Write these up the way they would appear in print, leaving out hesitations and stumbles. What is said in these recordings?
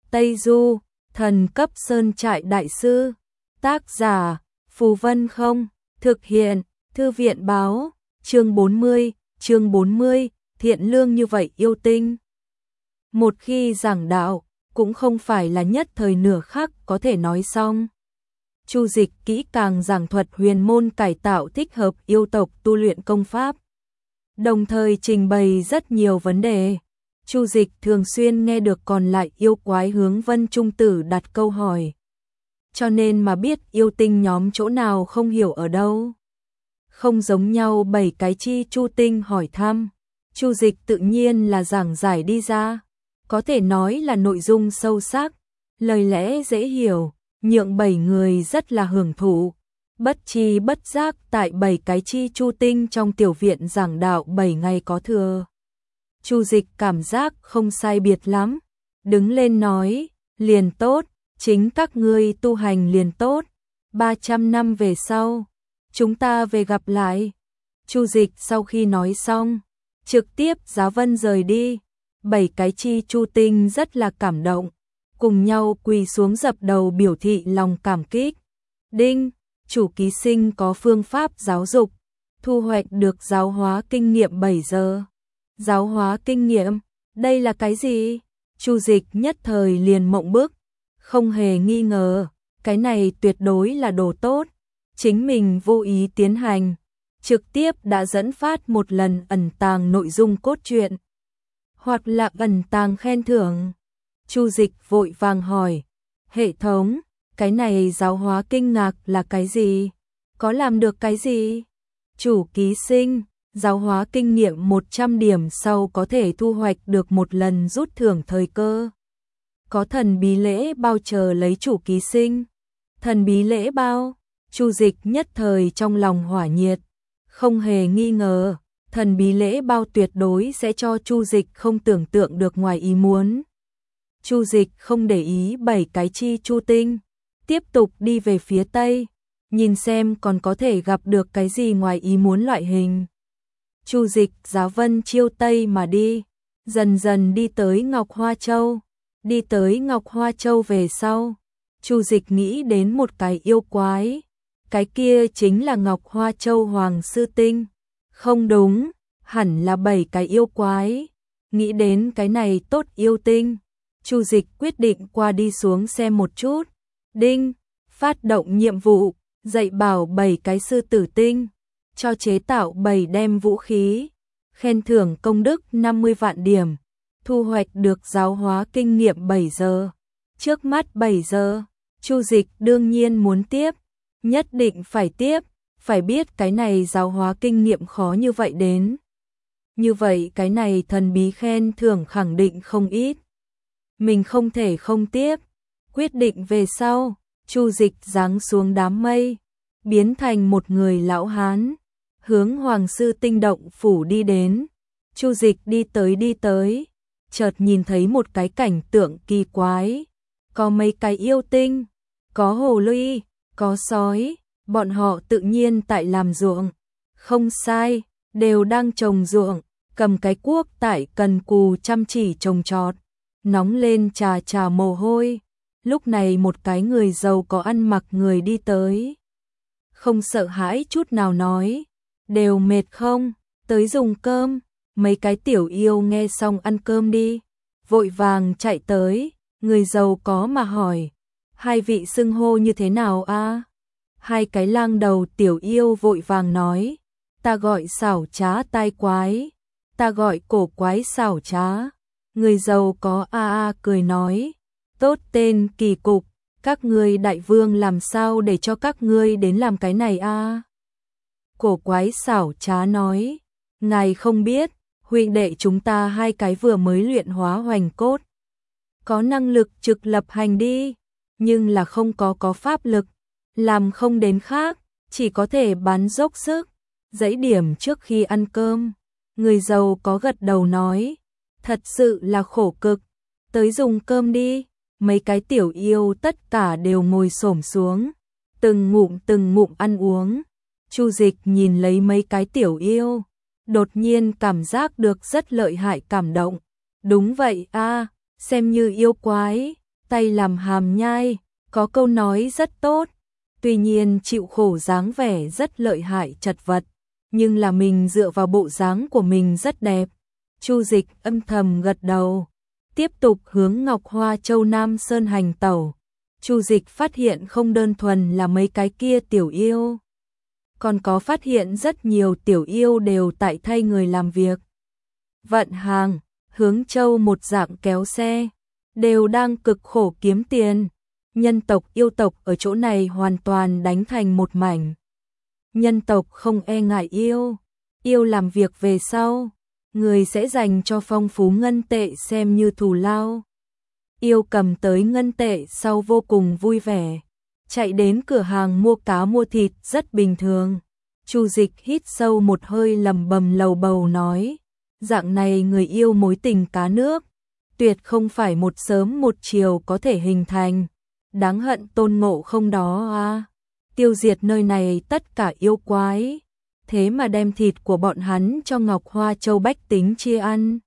Tây Du, thần cấp sơn trại đại sư. Tác giả, Phù Vân Không. Thực hiện, Thư viện báo. Chương 40, thiện lương như vậy yêu tinh. Một khi giảng đạo, cũng không phải là nhất thời nửa khắc có thể nói xong. Chu Dịch kỹ càng giảng thuật huyền môn cải tạo thích hợp yêu tộc tu luyện công pháp, đồng thời trình bày rất nhiều vấn đề. Chu Dịch thường xuyên nghe được còn lại yêu quái hướng Vân Trung Tử đặt câu hỏi, cho nên mà biết yêu tinh nhóm chỗ nào không hiểu ở đâu. Không giống nhau 7 cái chi chu tinh hỏi thăm, Chu Dịch tự nhiên là giảng giải đi ra, có thể nói là nội dung sâu sắc, lời lẽ dễ hiểu, nhượng 7 người rất là hưởng thụ. Bất chi bất giác tại 7 cái chi chu tinh trong tiểu viện giảng đạo 7 ngày có thừa. Chu Dịch cảm giác không sai biệt lắm, đứng lên nói, liền tốt, chính các ngươi tu hành liền tốt, 300 năm về sau, chúng ta về gặp lại. Chu Dịch sau khi nói xong, trực tiếp giá vân rời đi. 7 cái chi chu tinh rất là cảm động, cùng nhau quỳ xuống dập đầu biểu thị lòng cảm kích. Đinh, chủ ký sinh có phương pháp giáo dục, thu hoạch được giáo hóa kinh nghiệm 7 giờ. Giáo hóa kinh nghiệm, đây là cái gì? Chu Dịch nhất thời liền mộng bức, không hề nghi ngờ, cái này tuyệt đối là đồ tốt. Chính mình vô ý tiến hành, trực tiếp đã dẫn phát một lần ẩn tàng nội dung cốt truyện, hoặc là ẩn tàng khen thưởng. Chu Dịch vội vàng hỏi, hệ thống, cái này giáo hóa kinh ngạc là cái gì? Có làm được cái gì? Chủ ký sinh, giáo hóa kinh nghiệm 100 điểm sau có thể thu hoạch được một lần rút thưởng thời cơ. Có thần bí lễ bao chờ lấy chủ ký sinh. Thần bí lễ bao? Chu Dịch nhất thời trong lòng hỏa nhiệt, không hề nghi ngờ, thần bí lễ bao tuyệt đối sẽ cho Chu Dịch không tưởng tượng được ngoài ý muốn. Chu Dịch không để ý 7 cái chi chu tinh, tiếp tục đi về phía tây, nhìn xem còn có thể gặp được cái gì ngoài ý muốn loại hình. Chu Dịch giá vân chiêu tây mà đi, dần dần đi tới Ngọc Hoa Châu. Đi tới Ngọc Hoa Châu về sau, Chu Dịch nghĩ đến một cái yêu quái, cái kia chính là Ngọc Hoa Châu Hoàng Sư Tinh. Không đúng, hẳn là 7 cái yêu quái. Nghĩ đến cái này tốt yêu tinh, Chu Dịch quyết định qua đi xuống xem một chút. Đinh, phát động nhiệm vụ, dạy bảo 7 cái sư tử tinh, cho chế tạo 7 đem vũ khí, khen thưởng công đức 50 vạn điểm, thu hoạch được giáo hóa kinh nghiệm 7 giờ. Trước mắt 7 giờ, Chu Dịch đương nhiên muốn tiếp, nhất định phải tiếp, phải biết cái này giáo hóa kinh nghiệm khó như vậy đến. Như vậy cái này thần bí khen thưởng khẳng định không ít. Mình không thể không tiếp. Quyết định về sau, Chu Dịch giáng xuống đám mây, biến thành một người lão hán, hướng Hoàng Sư Tinh động phủ đi đến. Chu Dịch đi tới, chợt nhìn thấy một cái cảnh tượng kỳ quái, có mấy cái yêu tinh, có hồ ly, có sói, bọn họ tự nhiên tại làm ruộng. Không sai, đều đang trồng ruộng, cầm cái cuốc tại cần cù chăm chỉ trồng trọt, nóng lên trà trà mồ hôi. Lúc này một cái người giàu có ăn mặc người đi tới, không sợ hãi chút nào nói, đều mệt không, tới dùng cơm. Mấy cái tiểu yêu nghe xong ăn cơm đi, vội vàng chạy tới, người giàu có mà hỏi, hai vị xưng hô như thế nào a? Hai cái lang đầu tiểu yêu vội vàng nói, ta gọi xảo trá tai quái, ta gọi cổ quái xảo trá. Người giàu có a cười nói, tốt tên kỳ cục, các ngươi đại vương làm sao để cho các ngươi đến làm cái này a? Cổ quái xảo trá nói, ngài không biết, huynh đệ chúng ta hai cái vừa mới luyện hóa hoành cốt, có năng lực trực lập hành đi, nhưng là không có pháp lực, làm không đến khác, chỉ có thể bán dốc sức, dãy điểm trước khi ăn cơm. Người giàu có gật đầu nói, thật sự là khổ cực, tới dùng cơm đi. Mấy cái tiểu yêu tất cả đều ngồi xổm xuống, từng ngụm ăn uống. Chu Dịch nhìn lấy mấy cái tiểu yêu, đột nhiên cảm giác được rất lợi hại cảm động. Đúng vậy a, xem như yêu quái, tay làm hàm nhai, có câu nói rất tốt, tuy nhiên chịu khổ dáng vẻ rất lợi hại chật vật, nhưng là mình dựa vào bộ dáng của mình rất đẹp. Chu Dịch âm thầm gật đầu, tiếp tục hướng Ngọc Hoa Châu Nam Sơn hành tẩu. Chu Dịch phát hiện không đơn thuần là mấy cái kia tiểu yêu, còn có phát hiện rất nhiều tiểu yêu đều tại thay người làm việc. Vận hàng, hướng châu một dạng kéo xe, đều đang cực khổ kiếm tiền. Nhân tộc yêu tộc ở chỗ này hoàn toàn đánh thành một mảnh. Nhân tộc không e ngại yêu, yêu làm việc về sau, người sẽ dành cho phong phú ngân tệ xem như thù lao. Yêu cầm tới ngân tệ sau vô cùng vui vẻ, chạy đến cửa hàng mua cá mua thịt rất bình thường. Chu Dịch hít sâu một hơi lẩm bẩm lầu bầu nói, dạng này người yêu mối tình cá nước, tuyệt không phải một sớm một chiều có thể hình thành. Đáng hận Tôn Ngộ Không đó à, tiêu diệt nơi này tất cả yêu quái, thế mà đem thịt của bọn hắn cho Ngọc Hoa Châu bách tính chia ăn.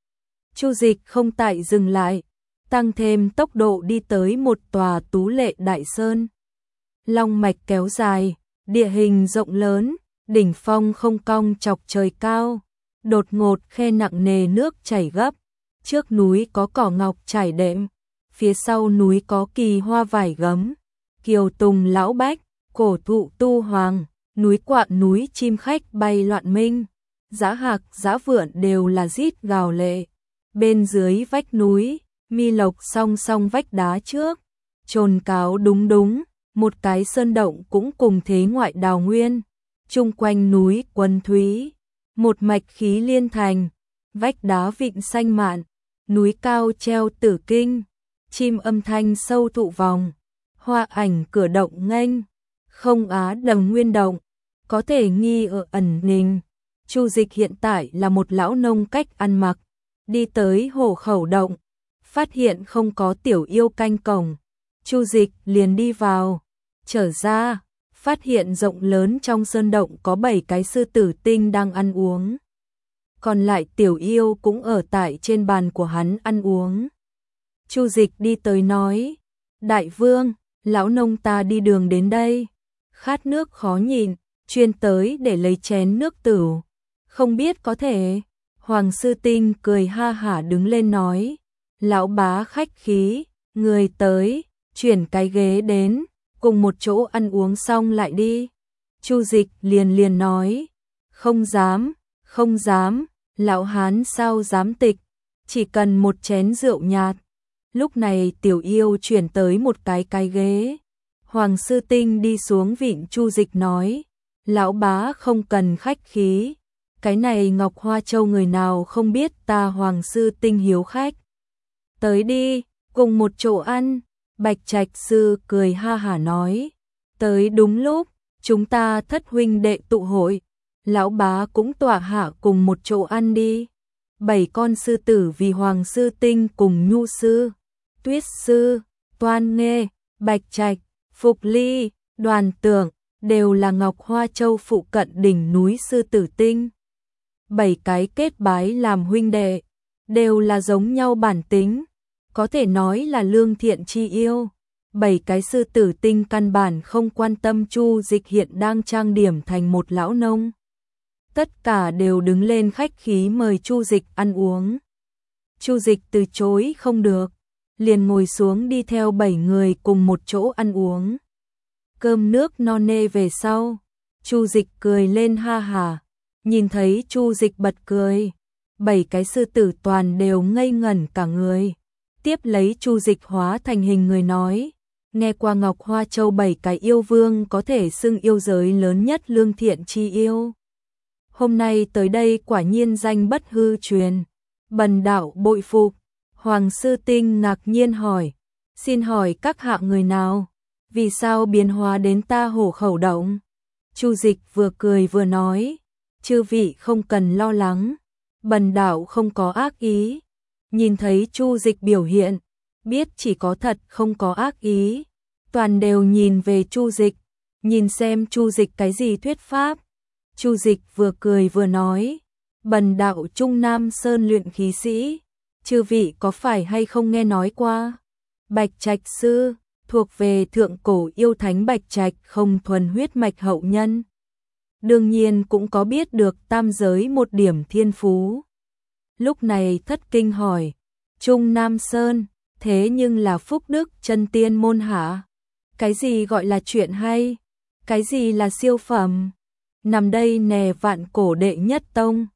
Chu Dịch không tại dừng lại, tăng thêm tốc độ đi tới một tòa tú lệ đại sơn. Long mạch kéo dài, địa hình rộng lớn, đỉnh phong không cong chọc trời cao, đột ngột khe nặng nề nước chảy gấp, trước núi có cỏ ngọc trải đệm, phía sau núi có kỳ hoa vải gấm, kiều tùng lão bách, cổ thụ tu hoàng, núi quạ núi chim khách bay loạn minh, dã hạc dã vượn đều là rít gào lệ. Bên dưới vách núi, mi lộc song song vách đá trước, chồn cáo đúng đúng, một cái sơn động cũng cùng thế ngoại đào nguyên, chung quanh núi Quân Thúy, một mạch khí liên thành, vách đá vịn xanh mạn, núi cao treo tử kinh, chim âm thanh sâu thụ vòng, hoa ảnh cửa động nghênh, không á đầm nguyên động, có thể nghi ở ẩn ninh. Chu Dịch hiện tại là một lão nông cách ăn mặc, đi tới Hổ Khẩu động, phát hiện không có tiểu yêu canh cổng, Chu Dịch liền đi vào, trở ra, phát hiện rộng lớn trong sơn động có 7 cái sư tử tinh đang ăn uống. Còn lại tiểu yêu cũng ở tại trên bàn của hắn ăn uống. Chu Dịch đi tới nói, đại vương, lão nông ta đi đường đến đây, khát nước khó nhịn, chuyên tới để lấy chén nước tửu, không biết có thể. Hoàng sư tinh cười ha hả đứng lên nói, lão bá khách khí, người tới, chuyển cái ghế đến, cùng một chỗ ăn uống xong lại đi. Chu Dịch liền nói, không dám, không dám, lão hán sao dám tịch, chỉ cần một chén rượu nhạt. Lúc này tiểu yêu chuyển tới một cái ghế. Hoàng sư tinh đi xuống vịn Chu Dịch nói, lão bá không cần khách khí, cái này Ngọc Hoa Châu người nào không biết ta Hoàng sư tinh hiếu khách. Tới đi, cùng một chỗ ăn. Bạch Trạch sư cười ha hả nói, tới đúng lúc, chúng ta thất huynh đệ tụ hội, lão bá cũng tọa hạ cùng một chỗ ăn đi. 7 con sư tử vì Hoàng sư tinh cùng Nhu sư, Tuyết sư, Toan Nghê, Bạch Trạch, Phục Ly, Đoàn Tưởng, đều là Ngọc Hoa Châu phụ cận đỉnh núi sư tử tinh. 7 cái kết bái làm huynh đệ, đều là giống nhau bản tính, có thể nói là lương thiện chi yêu. 7 cái sư tử tinh căn bản không quan tâm Chu Dịch hiện đang trang điểm thành một lão nông. Tất cả đều đứng lên khách khí mời Chu Dịch ăn uống. Chu Dịch từ chối không được, liền ngồi xuống đi theo 7 người cùng một chỗ ăn uống. Cơm nước no nê về sau, Chu Dịch cười lên ha hả, nhìn thấy Chu Dịch bật cười, 7 cái sư tử toàn đều ngây ngẩn cả người. Tiếp lấy Chu Dịch hóa thành hình người nói, nghe qua Ngọc Hoa Châu 7 cái yêu vương có thể xưng yêu giới lớn nhất lương thiện chi yêu. Hôm nay tới đây quả nhiên danh bất hư truyền, bần đạo bội phục. Hoàng sư tinh ngạc nhiên hỏi, xin hỏi các hạ người nào, vì sao biến hóa đến ta Hổ Khẩu động? Chu Dịch vừa cười vừa nói, chư vị không cần lo lắng, bần đạo không có ác ý. Nhìn thấy Chu Dịch biểu hiện, biết chỉ có thật không có ác ý, toàn đều nhìn về Chu Dịch, nhìn xem Chu Dịch cái gì thuyết pháp. Chu Dịch vừa cười vừa nói, bần đạo Trung Nam Sơn luyện khí sĩ, chư vị có phải hay không nghe nói qua? Bạch Trạch Sư, thuộc về thượng cổ yêu thánh Bạch Trạch không thuần huyết mạch hậu nhân. Đương nhiên cũng có biết được tam giới một điểm thiên phú. Lúc này thất kinh hỏi, Trung Nam Sơn, thế nhưng là phúc đức chân tiên môn hả? Cái gì gọi là chuyện hay? Cái gì là siêu phẩm? Nằm đây nè vạn cổ đệ nhất tông.